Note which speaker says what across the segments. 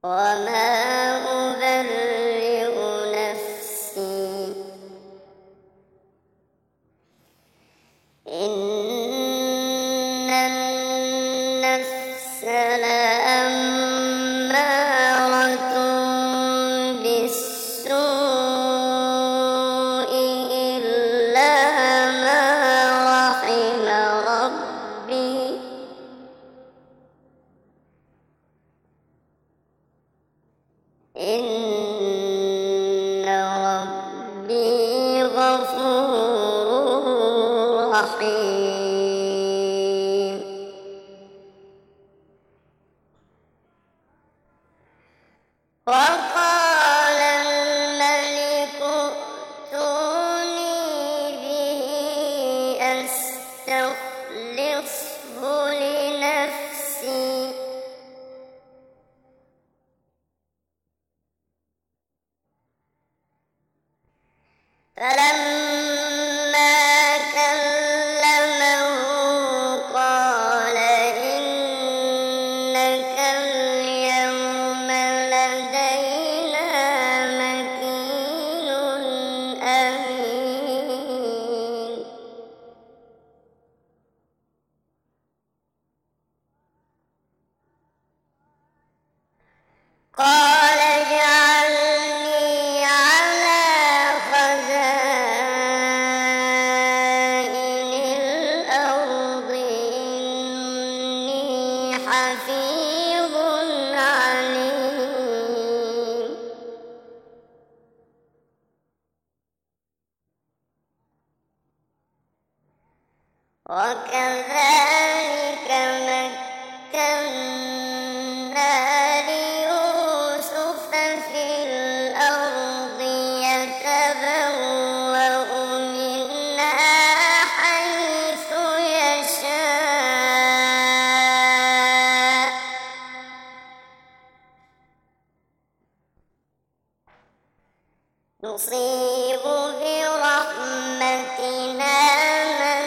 Speaker 1: وما أبرئ نفسي إن النفس لأمارة بالسوء إلا ما رحم ربي إن ربي غفور رحيم. وقال الملك ائتوني به أستخلصه لنفسي فلما كلمه قال إنك اليوم لدينا مكين أمين. قال اجعلني على خزائن الأرض إني حفيظ عليم. وكذلك مكنا ليوسف في الأرض يتبوأ منها حيث يشاء نصيب برحمتنا من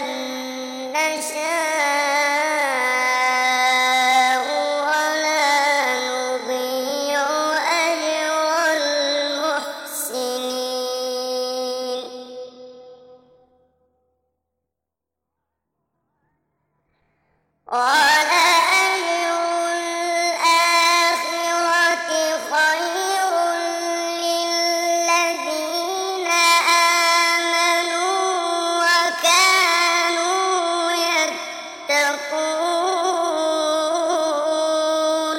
Speaker 1: نشاء ولا نضيع أجر المحسنين. قال أجر الآخرة خير للذين آمنوا وكانوا يتقون.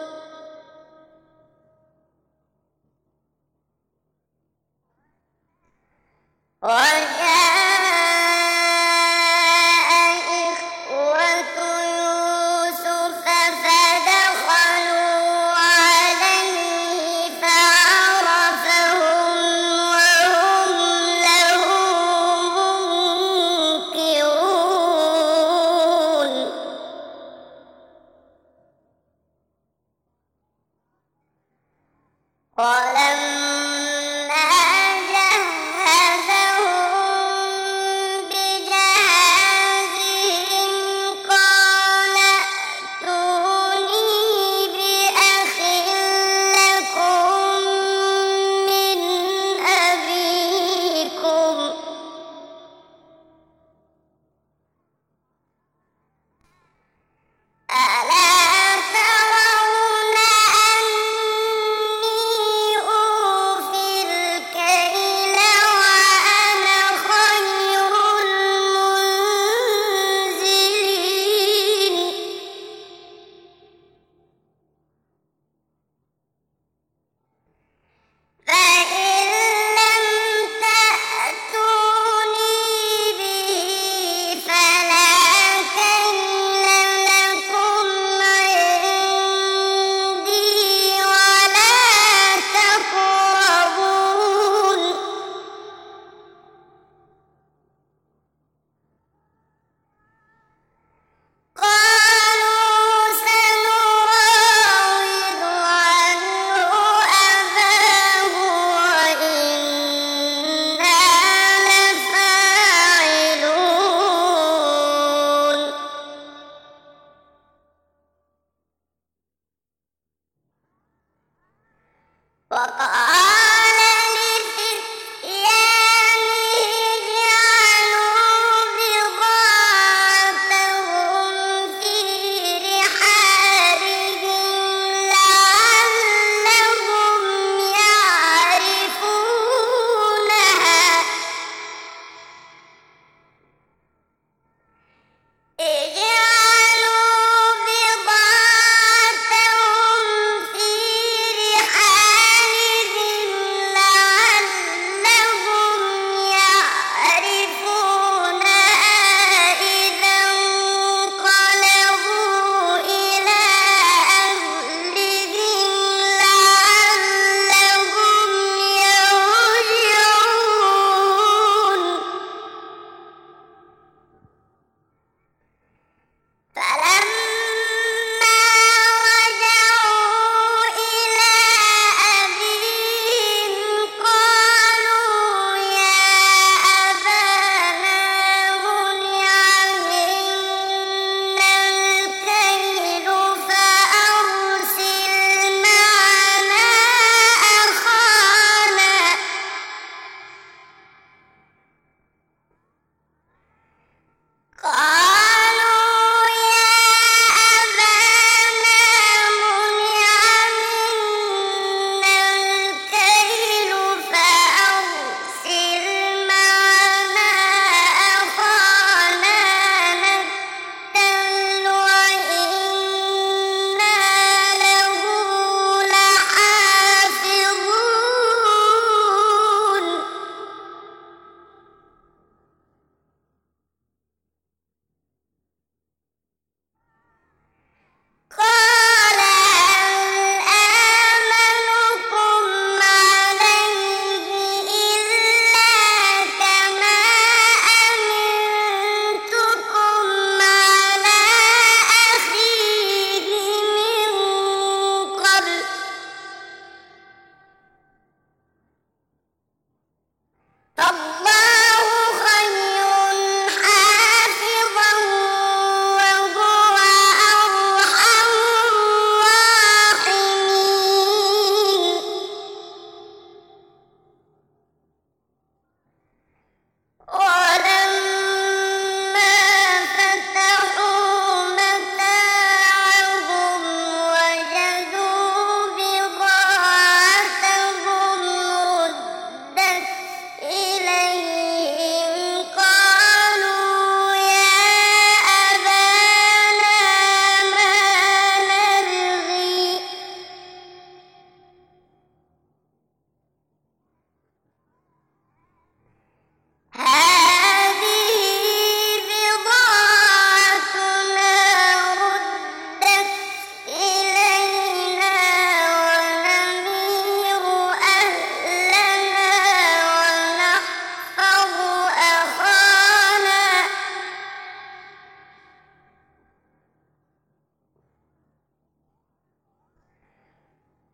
Speaker 1: وجاء إخوة يوسف فدخلوا عليه فعرفهم وهم له منكرون. ولما جهزهم بجهازهم قال ائتوني بأخ لكم من أبيكم ألا ترون أني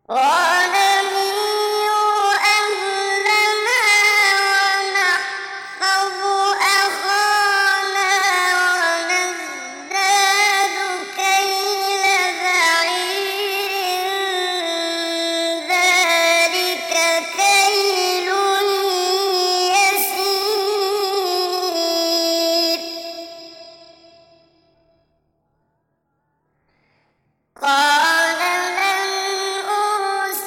Speaker 1: ونمير أهلنا ونحفظ أخانا ونزداد كيل بعير ذلك كيل يسير قال لن أرسله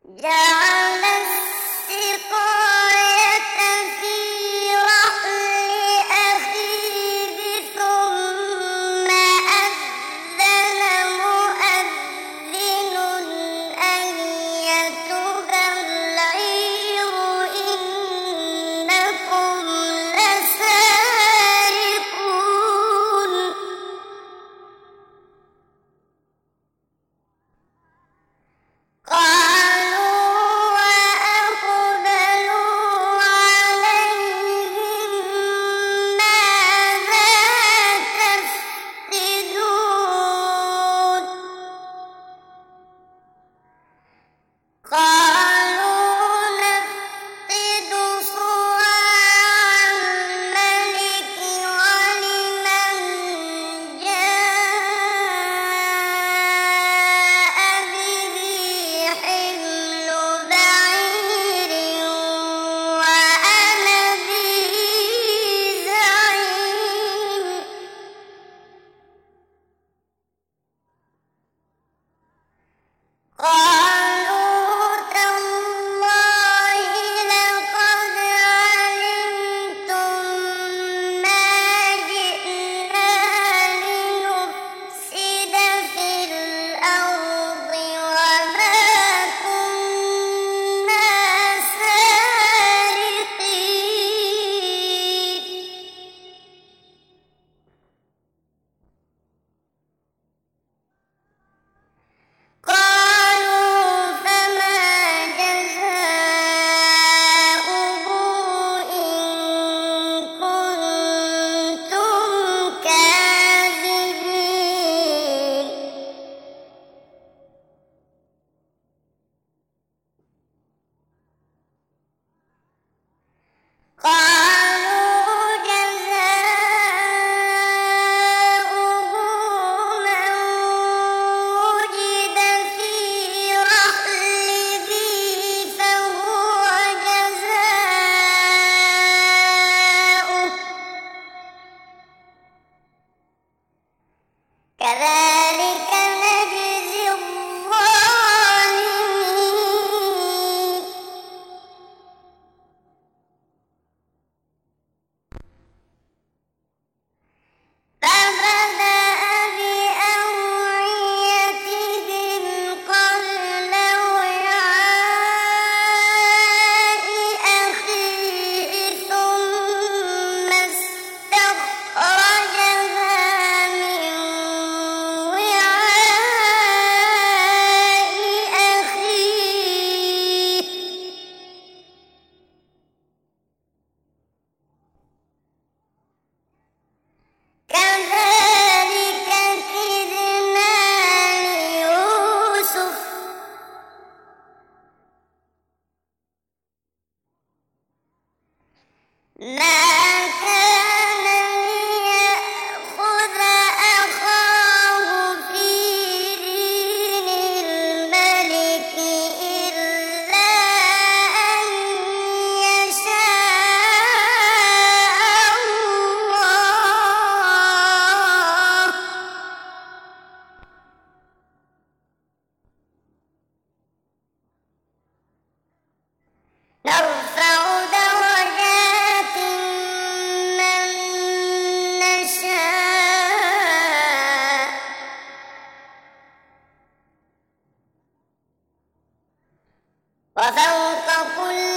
Speaker 1: جعل السقاية في رحل أخيه ثم أذن مؤذن أيتها العير إنكم لسارقون قالوا وأقبلوا عليهم ماذا تفقدون قالوا نفقد صواع الملك ولمن جاء به حمل بعير وأنا به زعيم قالوا تالله لقد علمتم ما جئنا لنفسد في الأرض وما كنا سارقين قالوا فما جزاؤه إن كنتم كاذبين قالوا جزاؤه من وجد في رحله فهو جزاؤه كذلك نجزي الظالمين فبدأ بأوعيتهم قبل وعاء أخيه ثم استخرجها من وعاء أخيه كذلك كدنا ليوسف ما كان ليأخذ أخاه في دين الملك إلا أن يشاء الله نرفع درجات من نشاء وفوق كل